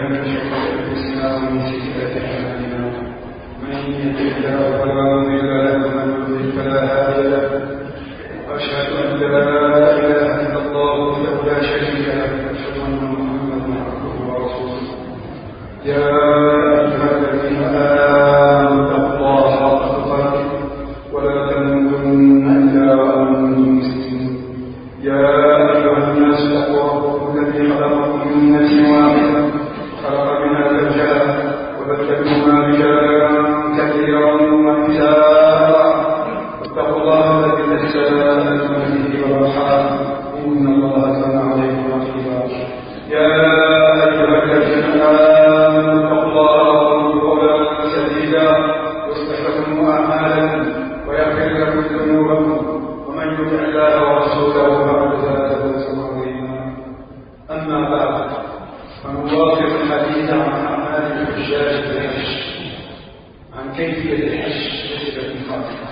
من شرور أنفسنا ومن سيئات أعمالنا من يهده الله فلا مضل له ومن يضلل فلا هادي له وأشهد أن لا إله إلا الله وحده لا شريك له وأشهد أن محمدا عبده ورسوله يا أيها الذين آمنوا اتقوا الله حق تقاته ولا تموتن إلا وأنتم مسلمون يا أيها الناس اتقوا ربكم الذي خلقكم من نفس واحدة خلق منها زوجها وبث منهما رجالا كثيرا ونساء واتقوا الله الذي تساءلون به والأرحام إن الله كان عليكم رقيبا يا أيها الذين آمنوا اتقوا الله وقولوا قولا سديدا يصلح لكم أعمالكم ويغفر لكم ذنوبكم ومن يطع الله ورسوله فقد فاز فوزا عظيما أما بعد فنواصل الحديث عن أعمال الحجاج في الحج عن كيفية الحج بصفة خاصة.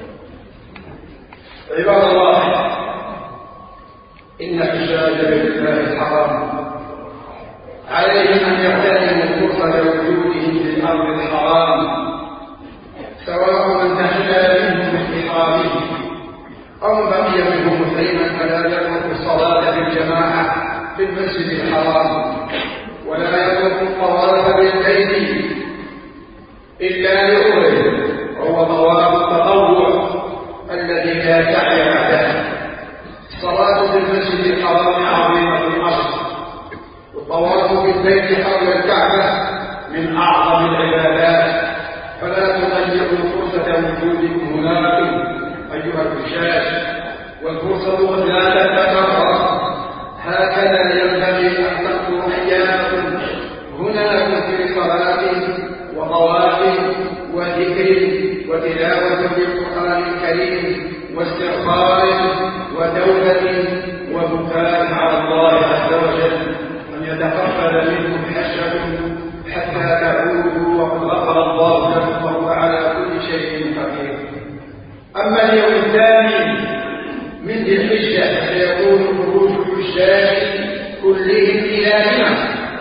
عباد الله، إن حجاج بيت الله الحرام عليهم أن يغتنموا فرصة وجودهم في الأرض الحرام، سواء من تحلى منهم باحترامهم أو بقي منهم محرما فلا يترك الصلاة بالجماعة في المسجد الحرام ولا يترك الطواف بالبيت إلا لعذر وهو طواف التطوع الذي لا سعي بعده. الصلاة في المسجد الحرام عظيمة الأصل، والطواف بالبيت حول الكعبة من أعظم العبادات، فلا تضيعوا فرصة وجودكم هناك أيها الحجاج، والفرصة قد لا تتكرر. هكذا ينبغي أن تقضوا أيامكم هناك في صلاة وطواف وذكر وتلاوة للقرآن الكريم واستغفار وتوبة وبكاء على الله عز وجل أن يتقبل منكم حجكم حتى تعودوا وقد غفر الله لكم وهو على كل شيء قدير. أما اليوم الثاني من ذي الحجة فيكون خروج الحجاج كلهم إلى منى.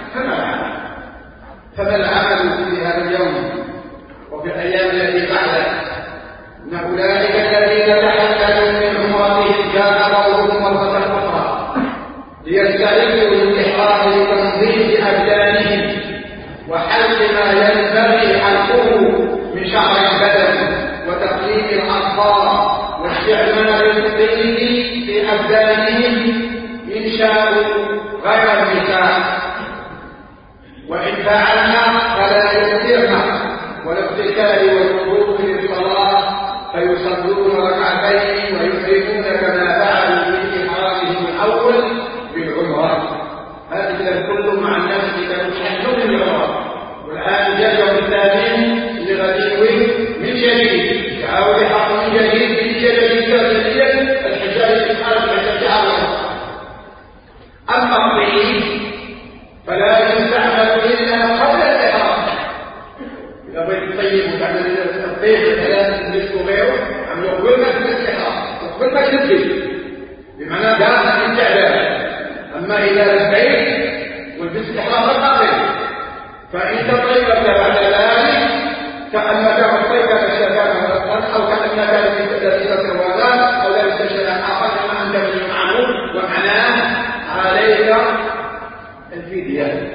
فما العمل في هذا اليوم وفي الأيام التي بعده؟ إن أولئك الذين تحللوا من عمرتهم كان دورهم مرة أخرى ليستعدوا للإحرام لتنظيف أبدانهم وحل ما ينبغي حلقه من شعر البدن وتقليد الأظفار واستعمال الطيب في أبدانهم إن شاءوا غير النساء، وإن فعلنا فلا يكثرن والاغتسال والوضوء للصلاة فيصلون ركعتين ويحرمون كما فعلوا في إحرامهم الأول بالعمرة. هذا كله مع الناس إذا تحلون العمرة، والآن جاء اليوم الثامن لغديوه من جديد تعاود حق من جديد في جديد الحجاج الإسحاق الحجاج عرض. أما الطيب فلا يستعمل إلا قبل الإحرام. إذا بغيت الطيب وتعمل الطيب ثلاث للصغير عملوا قبل ما تبدأ الإحرام وقبل ما تبدأ بمعنى داخل التعبان. أما إذا لبيت والبس إحرام قبل فإن تطيبت بعد ذلك كأنك الطيبة الشباب أو كأنك لبست سروالات أو لبست شيئا آخر كما أنت من المعمول، ومعناه عليك الفدية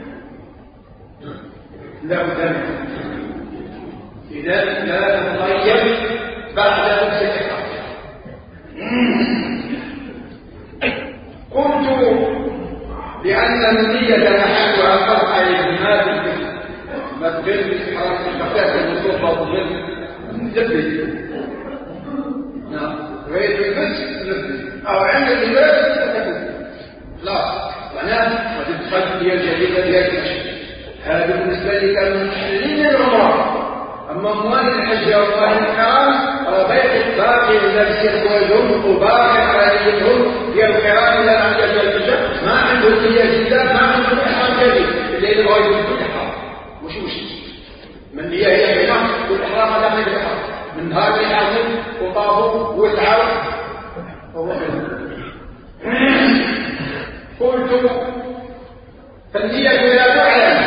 لا بد إذا لا تطيب بعد لبس الإحرام. قلت لأن النية محلها فرق الإجمال بالفعل ما تغير بالإحرام بالبقاء المصوفة والظل نزبط غير بالبس نزبط أو عند اللباس تتكلم لا معناه وتدخل هي الجديدة ديالك. هذا بالنسبة لك المحلين العمرة. أما أموال الحج والله الحرام بيت باقي لنفس أزواجهم وباقي على نيتهم هي القران إلى أن يجعل الحج ما عندهم نية جديدة ما عندهم إحرام جديد اللي يبغى يكون إحرام وش من نية هي هنا والإحرام هذا من الإحرام من نهار اللي حاصل وطافوا وسعوا قلت فالنية لا تعلم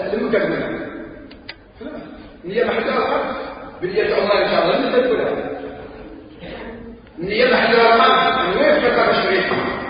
المكملة النية محلها القلب بالنية عمرها إن شاء الله من تدخلها النية محلها القلب من وين فكر الشريك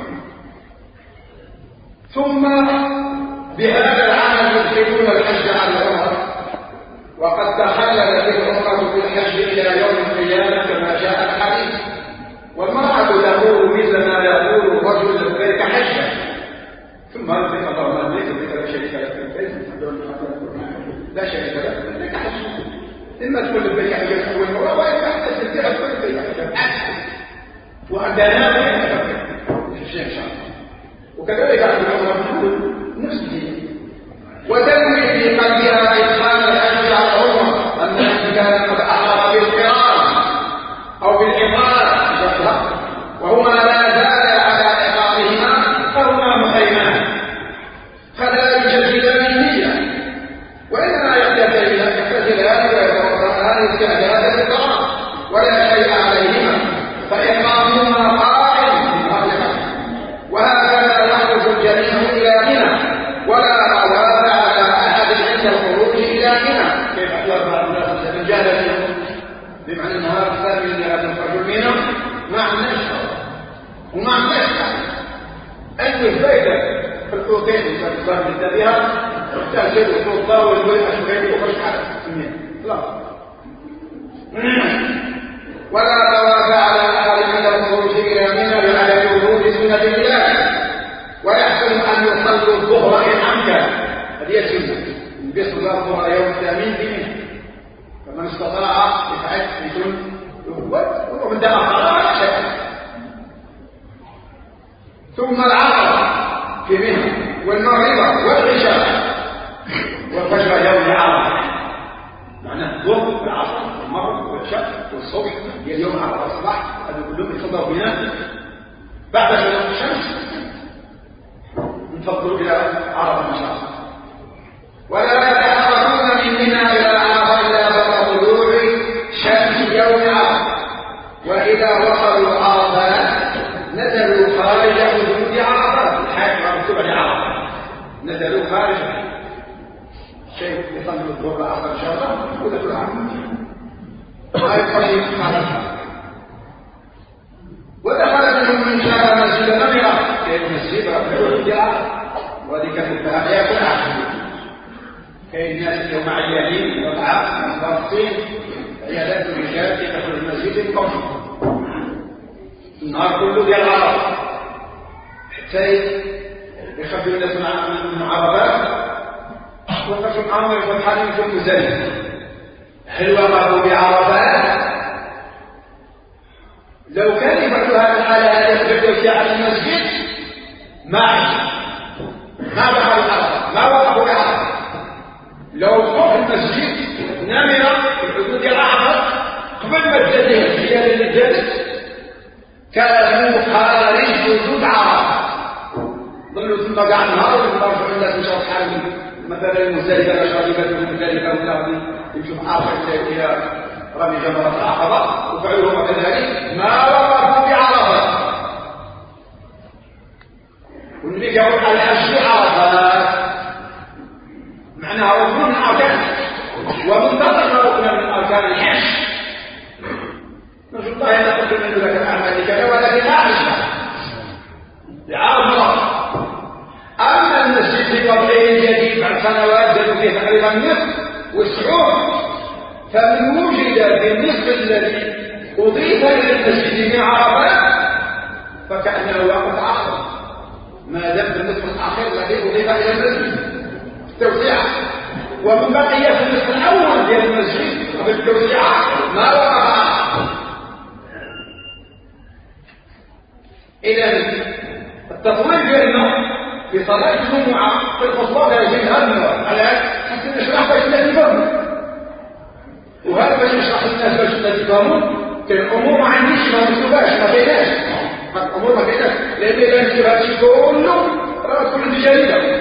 ثم بهذا العمل يدخلون الحج على العمر وقد تخللت العمرة في الحج إلى يوم القيامة كما جاء الحديث والمرأة تقول مثل ما يقول الرجل لبيك حجا ثم يقول اللهم لبيك لا شريك لك لا شريك لك لبيك حجا إما تقول لبيك حجا أول مرة وإما تستطيع تقول لبيك حجا وعندنا في إن شاء الله وكذلك عند العمرة تقول نفس الشيء وتنوي في قلبها إدخال الحج على العمرة أنها كانت قد أمر بالقران أو بالإقامة وهما لا زال على إقامهما فهما مخيمان فلا يجددان النية وإنما يقتتلان ويتوضأان استعدادا للقران ولا شيء عليهما فإقامهما قائم وهكذا يخرج الجميع إلى منى ولا طواف على أحد عند الخروج إلى منى كيف أحضر بعض الناس من جهل بمعنى النهار الثاني اللي هذا الرجل منى ما عندناش وما عندناش أنه الفايدة في البروتين اللي تقدر تديها تأكل وتوضا والوجه شوية وخش على السمين خلاص ولا طواف على أحد عند الخروج إلى منى لعدم ورود سنة الله ويحسن أن يصلوا الظهر إن أمكن هذه السنة بيصل الظهر يوم الثامن في منى فمن استطاع يفعل يكون ومن دام لا شك ثم العصر في منى والمغرب والعشاء والفجر يوم العرفة معناه الظهر والعصر والمغرب والعشاء والصبح هي اليوم عرفة الصباح هذول كلهم يصلوا بنا بعد شروق الشمس نفضلوا إلى عرفة إن شاء الله ولا يتحركون من منى إلى عرفة إلا بعد طلوع شمس يوم عرفة وإذا وصلوا عرفة نزلوا خارج حدود عرفة الحاج مكتوب لعرفة نزلوا خارج شيء يصلوا الظهر والعصر إن شاء الله ودخلوا عرفة ما يقصد خارجها ودخل منهم من شاء مسجد نمرة كيف مسجد رفعوا الجار وهذه كانت الذهب يأكل عشر كي الناس اليوم عيانين وضعاف مصدرين عيادات الرجال يدخل المسجد القومي النهار كله ديال العرب حتى يخفوا الناس من عرفات وقفوا الامر والحريم في المزدلفه هل وقفوا بعرفات لو كان يفعلوا هذا الحالة هذه يخرجوا فيها على المسجد ما دخلوا العرفة ما وقفوا بعرفة لو وقفوا المسجد نمرة في الحدود العرفة قبل ما تجدها الزيادة اللي جدت كانوا خارج حدود عرفة ظلوا ثم قاع النهار ويرجعوا الناس مشاو حالهم مثلا المزدلفة شريبة المزدلفة ولا يمشوا عرفة إلى رمي جمرة العقبة وفعلهم كذلك ما وقفوا بعرفة والنبي يقول على أشهر عرفات معناها ركن من أركان ومنتظر ركن من أركان الحج نرجو الله أن تقدم منه لك الأعمال كذا ولكن لا أشهر لعرفة أما المسجد في قبله جديد بعد سنوات زادوا فيه تقريبا النصف والسعود فمن وجد في النصف الذي أضيف إلى المسجد من عرفات فكأنه وقت آخر ما دام في النصف الآخر الذي أضيف إلى المسجد التوسعة ومن بقي في النصف الأول ديال المسجد بالتوسعة ما وقع آخر إذا التطوير ديالنا في صلاة الجمعة في الخطبة لا يجب همه على حتى نشرح باش الناس يفهموا وهذا باش نشرح للناس باش الناس يفهموا الامور ما عنديش ما نكتبهاش ما بيناش الامور ما بيناش لان اذا نكتب هادشي كله راه كل جديده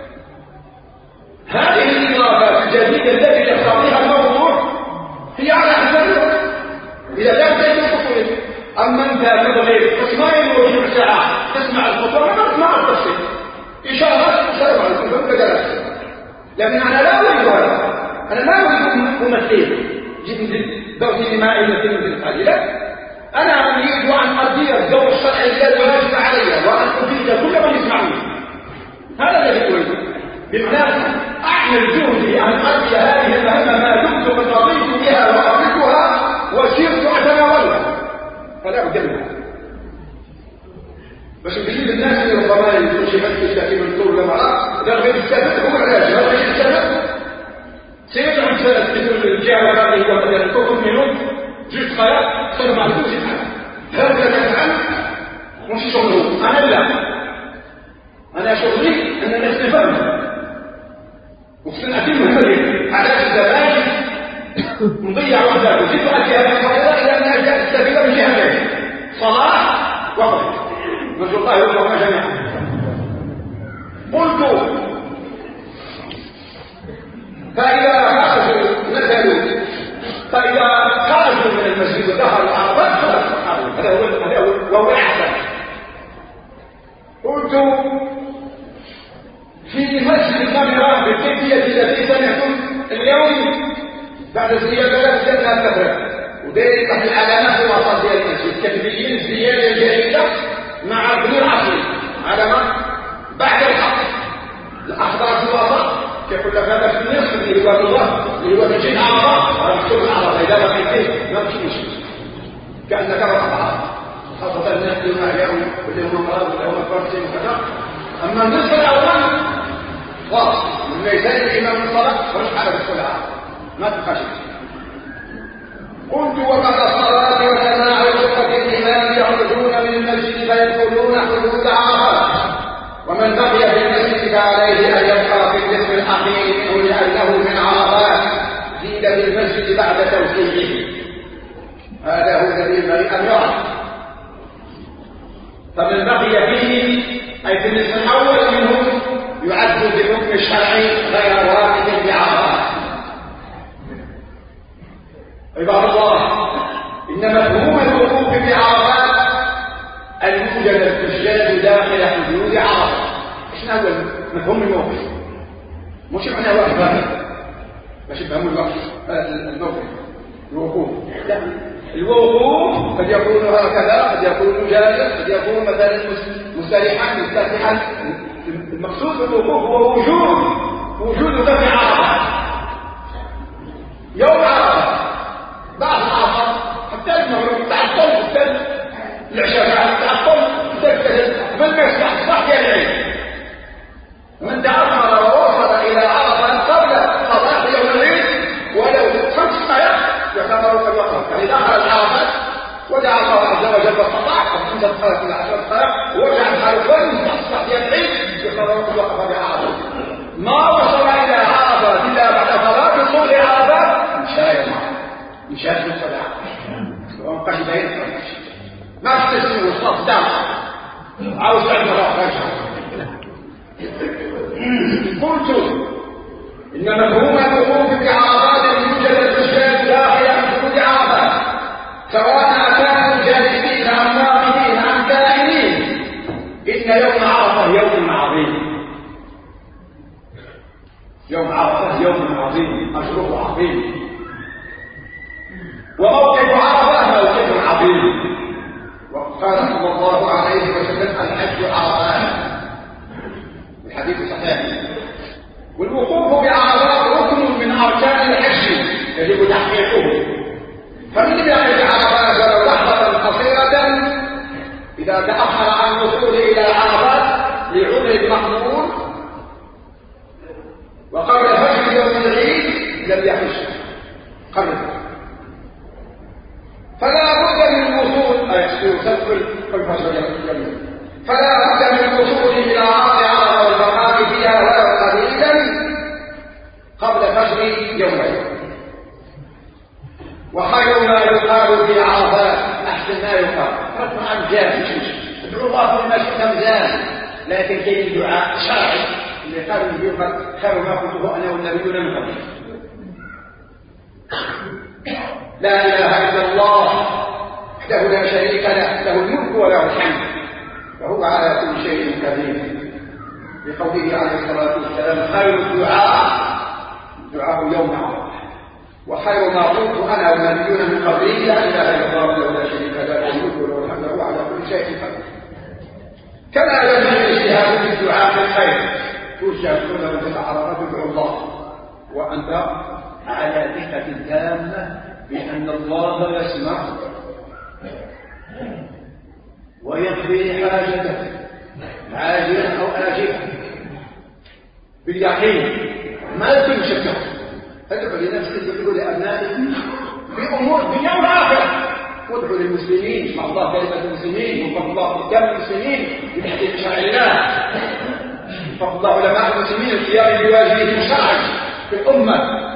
هذه الاضافات الجديده التي يقتضيها الموضوع هي على حسب اذا كانت تدخل اما انت تبغي تسمعين وربع ساعه تسمع الخطبه ما تسمع التفصيل اشارات تسمع الخطبه كذلك لكن أنا لا أريد هذا، أنا لا أريد ممثل جد دوتي لما يمثل قليلا. أنا أريد أن أدير الدور الشرعي الذي واجب علي وأن أفيد كل من يسمعني. هذا الذي أريد، بمعنى أعمل جهدي أن أؤدي هذه المهمة ما دمت قد رضيت بها وأردتها وسرت أتناولها، فلا بد منها. باش نجيب الناس اللي ربما يكون شي حد يستفي من طول المرأة إذا غير يستفد هو علاج هذا غير يستفد سيرجع عن الجهة هذه ومثلا الكفر منهم جوج خيار صار ما عندوش يفعل هذا تفعل مش شغله. أنا لا، أنا شغلي أن الناس تفهم وخصنا أتم مهمة علاج الزمان نضيع وحدات وزيد أتي هذه الفائدة إلى أن أجل تستفيد من جهتين صلاح وقت نرجو الله يوفقنا جميعا. قلت فإذا خرجوا من المسجد ودخلوا عرفات خلاص هذا هو الأحسن. قلت في مسجد النمرة بالكيفية التي سمعتم اليوم بعد زيادة زدنا التفرق وداير تحت العلامات في وسط ديال المسجد كتبين الزيادة الجديدة مع ابن العصر علامة بعد الحق الأخضر في الوسط كيقول لك هذا في النصف اللي هو الله اللي هو تجيب عرفة على مكتوب العرفة إذا ما كنتين ما تمشيش كأنك رفعت خاصة الناس اللي ما اليوم واللي هم مرض واللي هم فرسين وكذا. أما النصف الأول خلاص من ميزان الإمام الصلاة فمش حاجة بالصلاة ما تبقاش. قلت وبعد الصلاة وسماع خطبة الإمام يخرجون من المسجد فيدخلون حدود عرفات ومن بقي في المسجد فعليه أن يبقى في القسم الأخير منه لأنه من عرفات زيد في المسجد بعد توسيعه. هذا هو الذي ينبغي أن يعرف. فمن بقي فيه أي في القسم الأول منه يعد بالحكم الشرعي غير واقف بعرفات. عباد الله إن مفهوم الوقوف بعرفات أن يوجد الحجاج داخل حدود عرفة. إيش هو مفهوم الموقف؟ مش معناه واحد باش يفهموا الموقف الوقوف. لا، الوقوف قد يكون هكذا، قد يكون جالس، قد يكون مثلا مستريحا مستريحا. المقصود بالوقوف هو وجود في عرفة يوم عرفة بعد عرفة حتى المغرب تعطل حتى العشاء تعطل حتى من ما يصبح ديال العيد. من تعمر ووصل إلى عرفة قبل صلاة يوم العيد ولو 5 دقائق يعتبر قد وقف. يعني دخل عرفة ودعا الله عز وجل واستطاع 5 دقائق إلى 10 دقائق وجعل حرفا تصبح ديال العيد يعتبر قد وقف بعرفة. ما وصل إلى عرفة إلا بعد صلاة طول عرفة مشاهد الصلاة وانقش بين ما تستسلم الصف دام عاوز تعمل رأسك. قلت إن مفهوم الوقوف بعرفات أن يوجد الحجاج داخل حدود عرفات سواء كانوا جالسين أم واقفين أم سائلين. إن يوم عرفة يوم عظيم. يوم عرفة يوم عظيم أجره عظيم وموقف عرفة موقف عظيم. وقال صلى الله عليه وسلم الحج عرفات الحديث صحيح. والوقوف بعرفات ركن من أركان الحج يجب تحقيقه. فمن يقف عرفات ولو لحظة قصيرة إذا تأخر عن الوصول إلى عرفات لعذر محمول وقبل فجر يوم العيد لم يحج قبل. فلا بد من الوصول فلا بد من الوصول إلى أرض عرفة والبقاء فيها ولو قليلا قبل فجر يوم العيد. وخير ما يقال في عرفات أحسن ما يقال رفع الجاه ادعو الله كل ما شئنا مزال. لكن كاين دعاء شرعي اللي قالوا يقال خير ما قلته أنا والنبيون من قبل. لا إله إلا الله وحده لا شريك له له الملك وله الحمد وهو على كل شيء قدير. بقوله عليه الصلاة والسلام خير الدعاء يوم عرفة، وخير ما قلت أنا والنبيون من قبلي لا إله إلا الله وحده لا شريك له الملك وله الحمد وهو على كل شيء قدير. كما يجب الاجتهاد في الدعاء بالخير، توجه كل من عرفة تدعو الله وأنت على ثقة تامة بأن الله يسمع ويقضي حاجتك عاجلا أو آجلا باليقين ما يكون شكا. ادعو لنفسك وادعو لأبنائك بأمور الدنيا والآخرة، وادعو للمسلمين مع الله كلمة المسلمين وفضل الله كم المسلمين بتحقيق شرع الله، فضل الله علماء المسلمين القيام بواجبهم الشرعي في الأمة.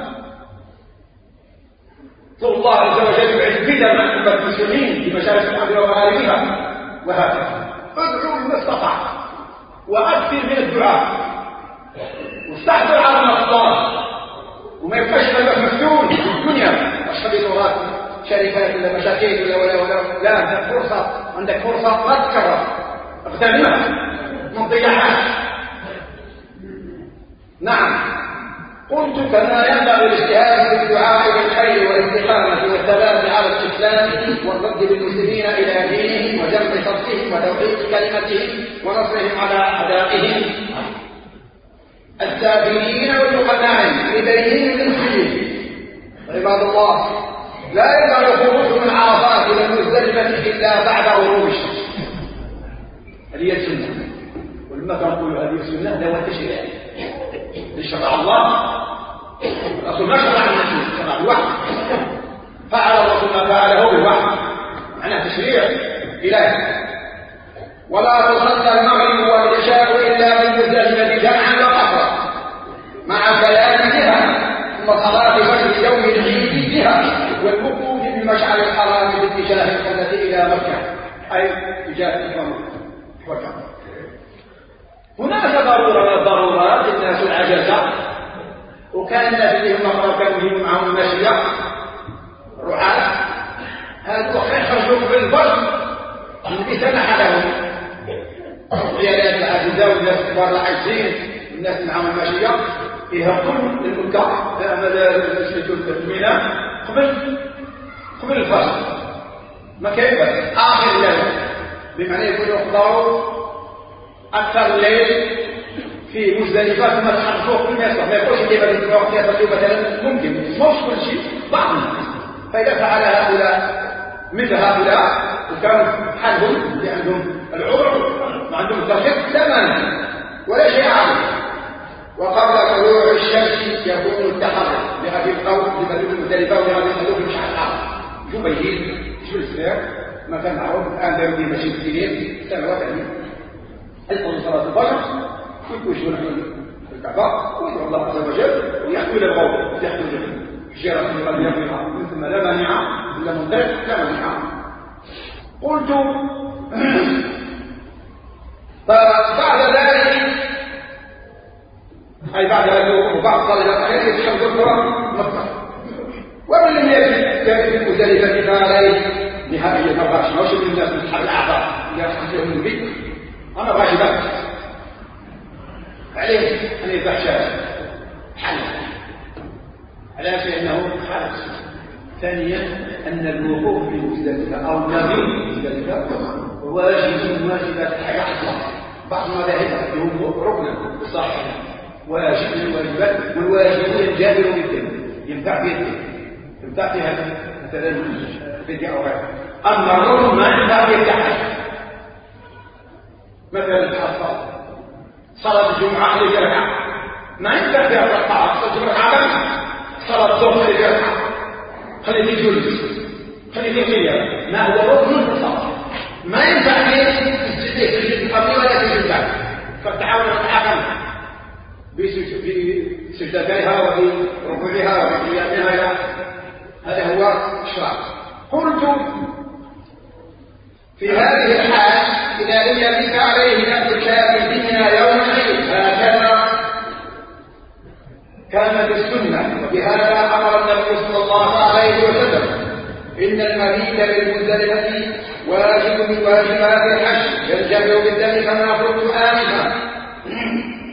طول الله عز وجل بعزنا مع أمة المسلمين في مشارق الأرض ومغاربها، وهكذا ادعوا بما استطعت وأكثر من الدعاء واستحضر عظمة الله، وما يبقاش قلبك مفتون في الدنيا أشهد لغات شركات ولا مشاكل ولا لا، عندك فرصة ما تكرر، اغتنمها ما تضيعهاش. نعم، قلت كما ينبغي الاجتهاد في الدعاء بالخير والاستقامة والثبات على الإسلام والرد بالمسلمين إلى دينهم وجمع صدقهم وتوحيد كلمتهم ونصرهم على أعدائهم السابقين والمقنعين بدينهم المسلمين. عباد الله، لا ينبغي الخروج من عرفات إلى المزدلفة إلا بعد غروب الشمس. هذه السنة، ولما تقول هذه السنة لا تشريع لشرع الله. الرسول ما شرع النبي، شرع الوحي، فعل الرسول ما فعله بالوحي، معناه تشريع إلهي. ولا تصلى المغرب والعشاء إلا من مزدلفة جمعا وقصرا مع بيان بها، ثم صلاة فجر يوم العيد بها، والوقوف بمشعر الحرام باتجاه القبلة إلى مكة، أي اتجاه مكة. هناك ضرورة من الضرورات الناس العجزة، وكان الناس اللي هم كانوا معهم الماشية رعاة، هذا خرجوا بالبر الذي سمح لهم العيالات العاجزة والناس الكبار العاجزين والناس اللي معهم الماشية يهربون للمكة الميناء قبل الفجر، ما كاين بس آخر الليل، بمعنى يكونوا يقدروا أكثر الليل في مزدلفة ثم تحركوا كل ما يصلح، ما يكونش كيف تتبعوا فيها مثلا، ممكن مش كل شيء بعض الناس. فإذا فعل هؤلاء مثل هؤلاء وكانوا حالهم اللي عندهم العذر وعندهم الترخيص لا مانع ولا شيء عليه. وقبل طلوع الشمس يكون التحرك بهذه القول لبلوغ المزدلفة ولهذه القلوب مش حقها شو بيجيب شو السفير ما كان معروف الآن داروا فيه ماشي كثيرين سنوات عليه يدخلوا صلاة الفجر ويكونوا نحن في الكعبة ويدعو الله عز وجل ويحكوا إلى الغوث يحكوا الجيرة في قد يقضيها من ثم لا مانع إلا منطلق لا مانع. قلت فبعد ذلك أي بعد ذلك وبعد طالب الحياة يتشمل القرآن مكة، ومن لم يجد المزدلفة فعليه نهائيا ما بغاش ماوش من الناس من أصحاب الأعضاء اللي يحصلهم من البيت أنا بغاش بس عليه أن يذبح شاة حل علاش لأنه خالص. ثانيا أن الوقوف في المزدلفة أو النبي في المزدلفة واجب من واجبات الحياة أصلا. بعض المذاهب عندهم ركنا بالصحيح واجب من الواجبات، والواجب ينجبر بالدم ينفع فيه ينفع فيها مثلا فدية أو غيرها. أما الركن ما ينفع فيه التحرك، مثلا الصلاة صلاة الجمعة اللي يركع ما ينفع فيها الركعة، صلاة الجمعة صلاة الظهر اللي يركع خليه يجلس خليه يقيم، ما هو ركن في الصلاة ما ينفع فيه تسجد قبل ولا تسجد بعد، فتحاول تتحكم بسجدتها وفي ركوعها وفي قيامها، هذا هو الشرع. قلت في هذه الحال إذا لم يمت عليه ارتكاب ديننا يوم العيد هكذا كانت السنة، وبهذا أمر النبي صلى الله عليه وسلم إن المبيت بالمزدلفة واجب من واجبات الحج ينجبر بالدم كما قلت آنفا.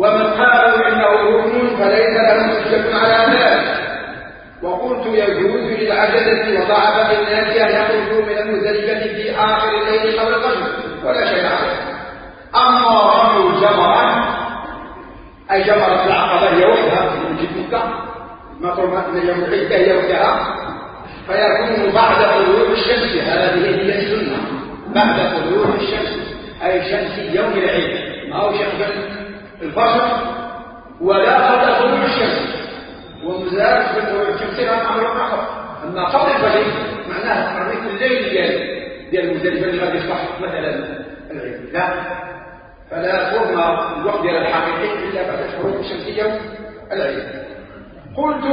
ومن قالوا إنه ركن فليس لهم حجة على ذلك. وقلت يجوز للعجزة وضعف الناس أن يخرجوا من المزدلفة في آخر الليل قبل الفجر ولا شيء عليه. أما رمي الجمرة أي جمرة العقبة هي وحدها من جدك ما ترمى من يوم العيد هي وحدها فيكون بعد طلوع الشمس. هذه هي السنة بعد طلوع الشمس أي شمس يوم العيد ما هو شمس الفجر ولا قبل طلوع الشمس. ومزاج في طلوع الشمس لا أمر آخر. أما قبل الفجر معناها تقريب الليل ديال المزدلفة اللي غادي يصبح مثلا العيد لا فلا ترمى الوقت ديال الحقيقي إلا بعد شروق الشمس يوم العيد. قلت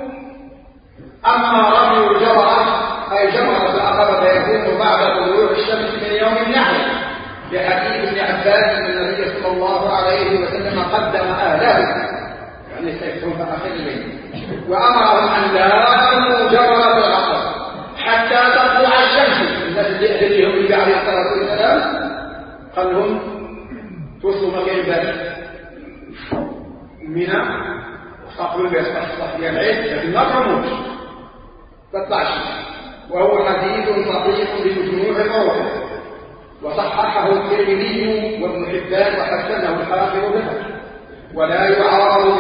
أما رمي الجمرة أي جمرة العقبة فيكون بعد طلوع الشمس من يوم النحر لحديث ابن عباس أن النبي صلى الله عليه وسلم قدم أهله يعني سيكون في آخر الليل وأمرهم أن لا يرموا جمرة العقبة حتى تطلع الشمس. الناس اللي أهلهم النبي عليه الصلاة والسلام قال لهم توصلوا مكان ذلك منى وصاحبوا البيت ديال العيد لكن ما ترموش تطلع الشمس. وهو حديث صحيح بمجموع طرقه وصححه الترمذي وابن حبان وحسنه الحافظ بن ولا يعارض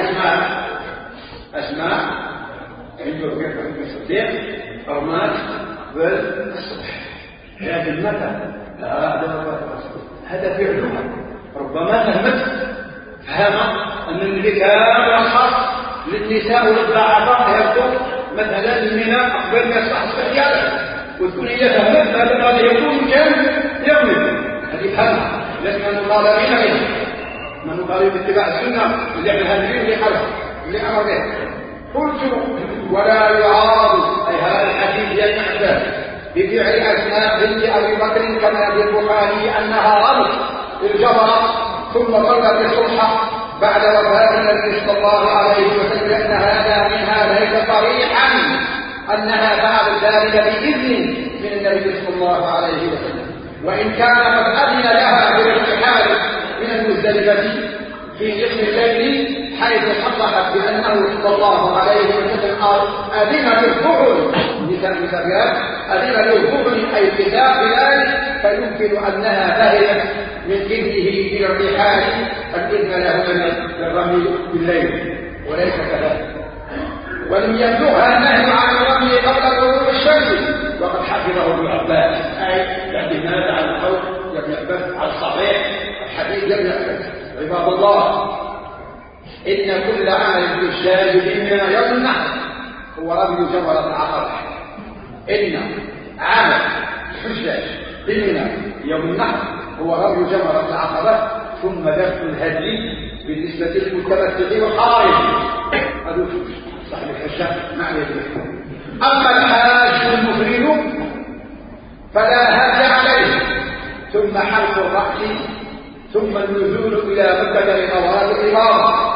بأسماء عنده بن الصديق أرمات بالصبح هذا المثل هذا فعلها ربما فهمت فهم أن النبي كان خاص للنساء والضعفاء يبدو مثلا الميناء قبل ما يصبح استحيالا وتكون هي فهمت هذا قد يكون كان يغلب هذه فهمها لكن مطالبين منها ما نطالب باتباع السنة اللي احنا هادفين اللي حرف اللي أمر به. قلت ولا يعارض أي هذا الحديث يتعبد بفعل أسماء بنت أبي بكر كما في البخاري أنها رمت الجمرة ثم صلت الصبح بعد وفاة النبي صلى الله عليه وسلم أن هذا منها ليس صريحا أنها فعلت ذلك بإذن من النبي صلى الله عليه وسلم وإن كان قد أذن لها بالارتحال من المزدلفة في نصف الليل حيث صرحت بأنه صلى الله عليه وسلم أذن للظهر مثاليات أذن للظهر أي ابتداء بذلك فيمكن أنها فهمت من إذنه بالارتحال الإذن له للرمي بالليل وليس كذلك. ولم يبلغها النهي عن الرمي قبل طلوع الشمس وقد حفظه ابن عباس أي الاعتماد على القول ابن عباس على الصحيح الحديث ابن عباس. عباد الله إن كل عمل يجتاز بنا يوم النحر هو رمي جمرة العقبة. إن عمل الحجاج بنا يوم النحر هو رمي جمرة العقبة ثم ذبح الهدي بالنسبة للمتمتع والقارئ هذا صاحب الحجاج معنى ذلك. أما الحاج المفرد فلا هاج عليه ثم حلق الرأس ثم النزول إلى مكة لطواف الإفاضة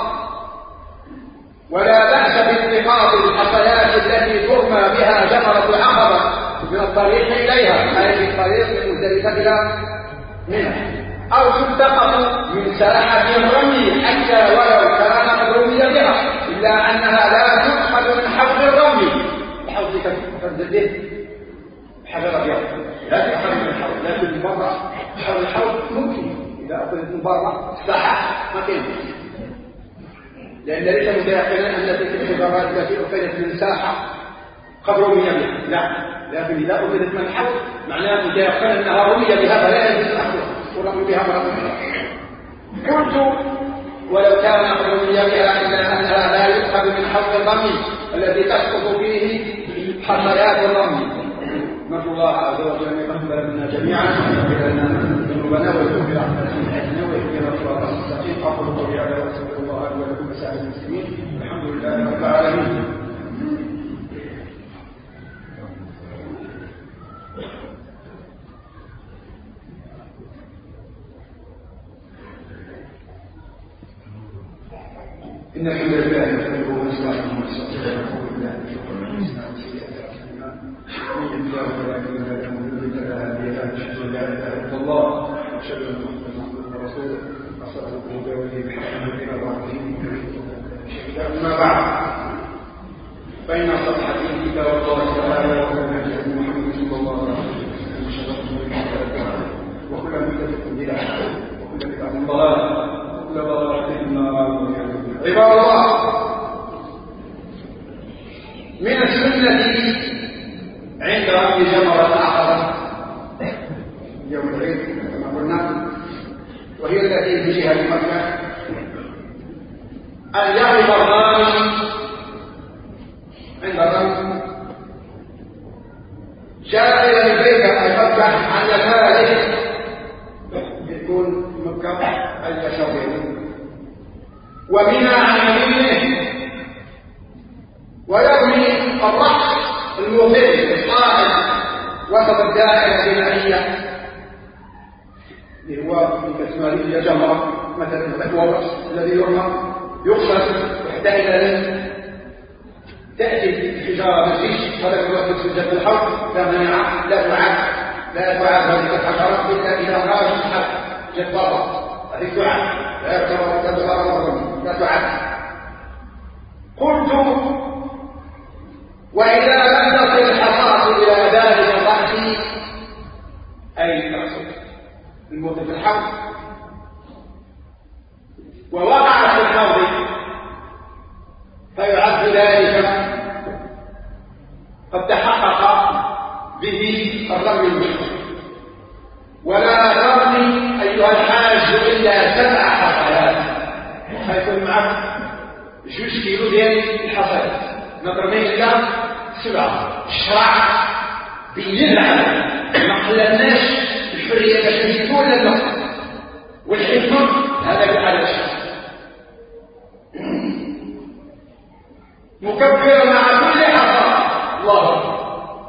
ولا بأس باتخاذ الحصيات التي ترمى بها جمرة العقبة من الطريق إليها أي في الطريق المزدلفة إلى منى أو تلتقط من ساحة الرمي حتى ولو كان قد رمي بها إلا أنها لا تؤخذ من حوض الرمي الحوض كالزبيب حجر أبيض لا تؤخذ من الحوض لكن من برا حول الحوض ممكن إذا أخذت من برا الساحة ما تنفع لأن ليس متيقنا أن تلك الحجارات التي أخذت من ساحة قد رمي بها لا لكن إذا أخذت من الحوض معناه متيقنا أنها رمي بها فلا يجوز أخذها ورمي بها مرة أخرى. قلت ولو كان قد رمي بها إلا أنها لا يؤخذ من حوض الرمي الذي تسقط فيه حصيات الرمي. نرجو الله عز وجل أن يقبل منا جميعا ويغفر لنا ذنوبنا ويغفر عنا ويهدينا صراطا مستقيما. أقول قولي هذا وأستغفر الله لي ولكم وسائر المسلمين. الحمد لله رب العالمين. إن الحمد لله نحمده ونستعينه ونستغفره ونعوذ بالله من شرور أنفسنا وسيئات أعمالنا من يهده الله فلا مضل له ومن يضلل فلا هادي له أشهد أن لا إله إلا الله وأشهد أن محمدا عبده ورسوله أما بعد فإن أصدق الحديث كتاب الله تعالى وخير الهدي محمد صلى الله عليه وسلم وشر الأمور محدثاتها وكل محدثة بدعة وكل بدعة ضلالة وكل ضلالة في النار. عباد الله، من السنة عند رمي جمرة العقبة يوم العيد كما قلنا، وهي التي في جهة مكة، أن يقف الرامي عند الرمي شائلا البيت مكة عن يساره، يكون مكة اليسارين، ومنى عن يمينه، ويرمي الرأس الموضع القائم وسط الدائرة البنائية اللي هو في كسمالية جمرة مثلا الأكوارس الذي يرمى يقصد وحدئذ تأتي الحجارة بالريش. هذا هو سجة الحوض، لا منع، لا تعاد هذه الحجارة إلا إذا خرجت الحد جبارة، هذه تعاد، لا يعتبر لا تعاد. قلت: وإذا لم تصل الحصاة إلى ذلك الرأس، أي تقصد الموت في الحوض، ووقع في الحوض، فيعد ذلك قد تحقق به الرمي المشروع. ولا ترمي أيها الحاج إلا 7 حصيات، حيكون معك 2 كيلو ديال الحصيات، ما ترميش إلا 7. الشرع بين العالم، ما خلاناش الحرية باش نزيدوا ولا نقص، والحكمة هذا بحال الشرع. مكبر مع كل حصى، الله أكبر،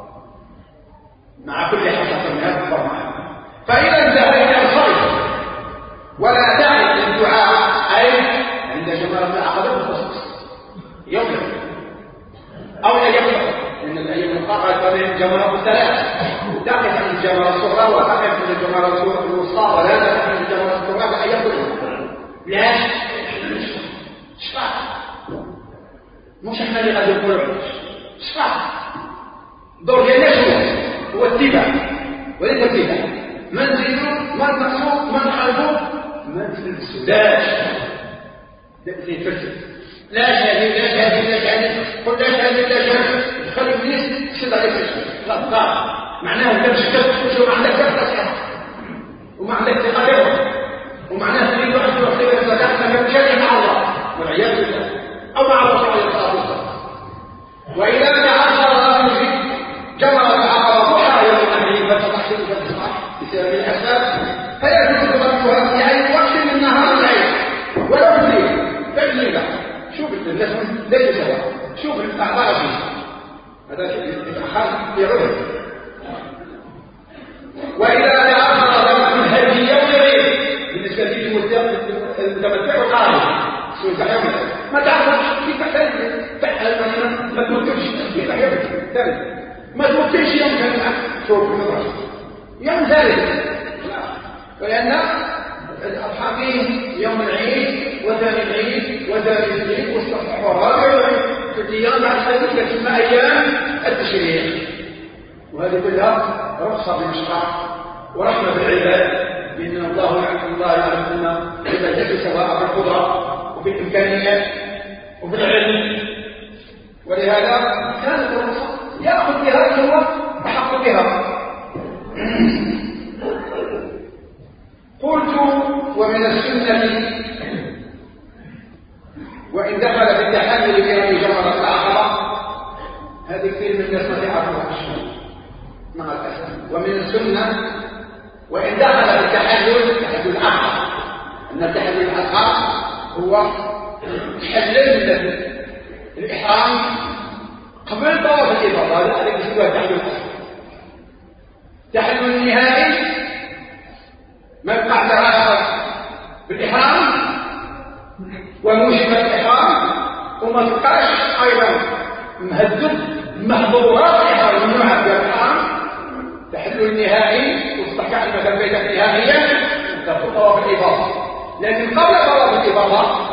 مع كل حصى من هذا الفرمان. فإذا انتهيت الخير ولا تعد الدعاء، أي عند جمرة العقبة بالخصوص يوم أو أيام، لأن الأيام القاعدة بين جمرة 3 تقف عند الجمرة الصغرى وتقف عند الجمرة الوسطى، ولا تقف عند الجمرة الصغرى أيام كلها. ليش؟ شفاء، مش احنا اللي غادي نقولوا شفاء. دور ديالنا هو اتباع وليس ابتداع. ما نزيدوا، ما نقصوا، ما نحاربوا، ما نفلسوش. زي الفلسفه، لا شهادة لا شهادة لا شهادة، قل لا شهادة لا شهادة، خلي ابليس يشد عليك الشهادة، لا تقال معناه انت مش كتبت وما عندك ثقة وما عندك ثقة بهم، ومعناه تريد ان تحسب الزكاة كما تشارك مع الله والعياذ بالله، او مع الرسول عليه الصلاة والسلام. وإذا تعاشر الرجل جمرة العقبة ضحى يوم النحر فتحصل في الصباح بسبب الأسباب، فيجوز رميها في أي وقت من نهار العيد ولو الليل. فالليلة شوف الناس ليس سواء، شوف الأعضاء فيه هذا الأخر في عرض. وإذا تعاشر رمي الهدي يوم العيد بالنسبة للمتمتع القارئ ما تعرفش كيف تحل مثلا، ما توكلش كيف حياتك ثالث، ما توكلش يوم كان شوف نظرة يوم ثالث، لأن الأضحى فيه يوم العيد وثاني العيد وثالث العيد والصبح والرابع العيد في الأيام بعد ذلك تسمى أيام التشريع. وهذه كلها رخصة بالمشقة ورحمة بالعباد، لأن الله يعلم أن العباد سواء بالقدرة بالإمكانيات وبالعلم، ولهذا كانت الرخصة يأخذ بها هو أحق بها. قلت: ومن السنة وإن دخل في التحلل برمي جمرة العقبة، هذه كثير من الناس ما يعرفوهاش مع الأسف. ومن السنة وإن دخل في التحلل الأحمر، أن التحلل الأصغر هو تحلل الإحرام قبل طواف الإفاضة، هذا اللي يسمى تحلل الأصغر. تحلل النهائي ما يبقى دراسة بالإحرام وموجب الإحرام، وما تبقاش أيضا مهذب محظورات الإحرام ممنوعة في الإحرام. تحلل النهائي وتصبح كأنك بيتك نهائيا تقول طواف الإفاضة، لكن قبل طواف الإفاضة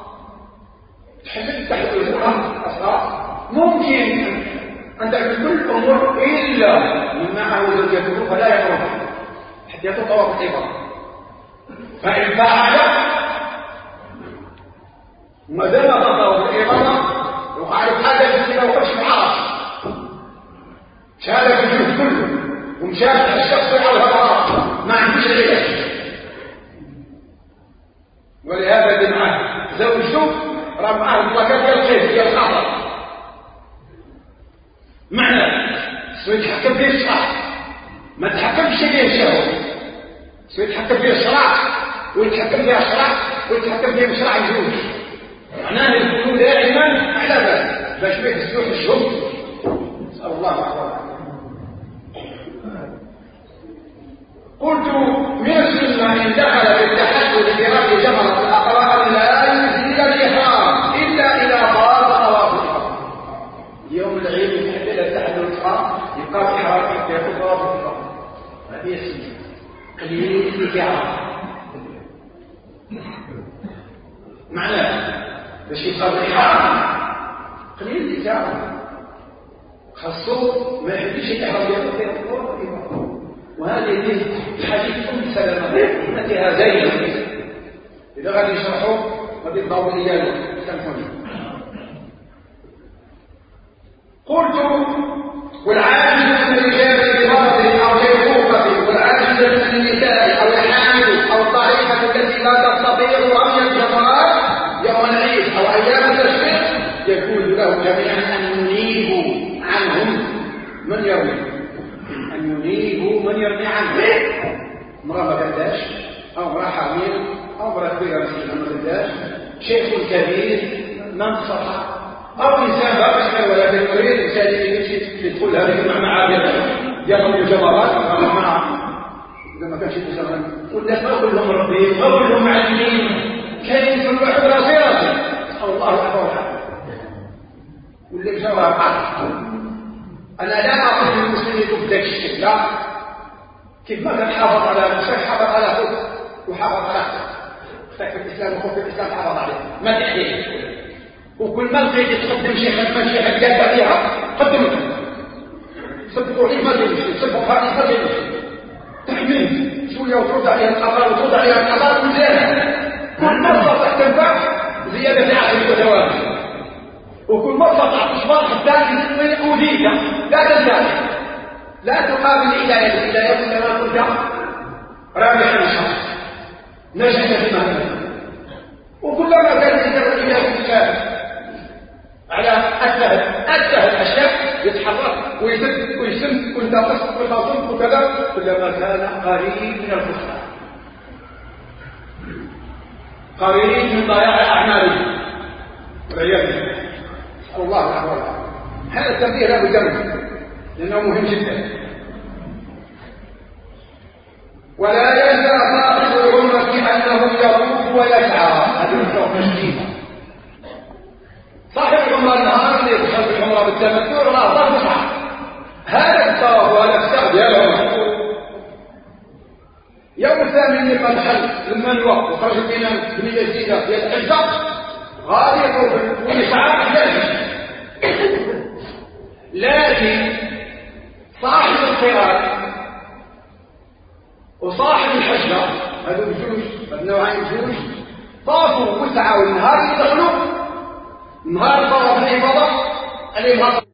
تحدث الأمر أصغر ممكن أن تعمل كل الأمور إلا من معه زوجته فلا يخرج حتى يطوف طواف الإفاضة. فإن فعل وما دام طواف الإفاضة وقع له حاجة في وقت العرش شهادة الجهد كله ومشاهد الشخص على الهواء ما عندوش علاج. ولهذا اللي معاه زوجته راه معاه البلاكات ديال الخير ديال الخطر معنى سوى يتحكم فيه الشرع ما تحكمش فيه الشهوة سوى يتحكم فيه الشرع ويتحكم فيها الشرع ويتحكم فيه الشرع الزوج معناه يكونوا دائما على بال باش ما يكسروش الشهوة. نسأل الله العافية. قلت من السنة إن دخل في التحدث برمي جمرة الأقرار لا يزيل الإحرام إلا إذا طاف طواف الإفاضة. يوم العيد يحدد التحدث الإحرام يبقى الإحرام حتى يكون طواف الإفاضة. هذه السنة قليل الإحرام معناه باش يبقى الإحرام قليل الإحرام خاصو ما يحدش الإحرام ديالو في طواف الإفاضة. وهذه الحديث أم سلمة ابنتها زينب إذا غادي يشرحوا غادي يضعوا إياه سامحوني. قلت والعاجز من الرجال بمرض أو شيخوخة والعاجز من النساء أو الحامل أو الضعيفة التي لا تستطيع رمي الجمرات يوم العيد أو أيام التشريق يجوز له جميعا أن ينيبوا عنهم من يرمي من يرمي عنه امرأة ما قداش أو امرأة حامل أو امرأة كبيرة مسكينة ما قداش شيخ كبير ما انصفع أو إنسان باقي ولا يريد إنسان يدخل هذه معابر يرمي الجمرات مع إذا ما كانش يتسمى والناس ما كلهم ربيين ما كلهم معلمين كاين كل واحد راسي الله أكبر واللي بجواب عقل. أنا لا أقول للمسلمين بدك الشيء لا كيف ما كان حافظ على نفسك حافظ على خوف وحافظ على اختك الإسلام وخوف الإسلام حافظ عليه ما تحكيه. وكل ما لقيت تقدم شي خدمة شي حاجة قادة فيها قدمها صدقوا لي ما تمشي صدقوا هذه ما تمشي تحميل شوية وترد عليها القضاء وترد عليها القضاء مزيانة كل مرة تنفع زيادة في عقل وثوابت وكل مرة تعطشبار حتى من أوديك لا تنسى لا تقابل الهداية كما كنت رابحا الشخص نجحت في مهنته وكلما كان يذكر الإله بالله على أسهل أشياء يتحرك ويسد ويسند وينتصف ويتصف وكذا كلما كان قريب من الخسران قريب من ضياع أعماله والعياذ بالله. نسأل الله العافية. هذا التنبيه لا بد منه لأنه مهم جدا. ولا ينسى صاحب العمرة أنه يطوف ويسعى هذه الصوفة شديدة. صاحب العمرة النهار اللي يدخل في العمرة بالتمتع راه ضربها هذا الطواف وهذا السعي ديالهم يوم الثامن لما دخل لما الوقت وخرج بنا بنية جديدة ديال الحجة غادي يطوف ويسعى يجري. لكن صاحب القران وصاحب الحجة هذول الجوج النوعين الجوج طافوا وسعوا النهار يدخلوا نهار طواف الإفاضة الإفاضة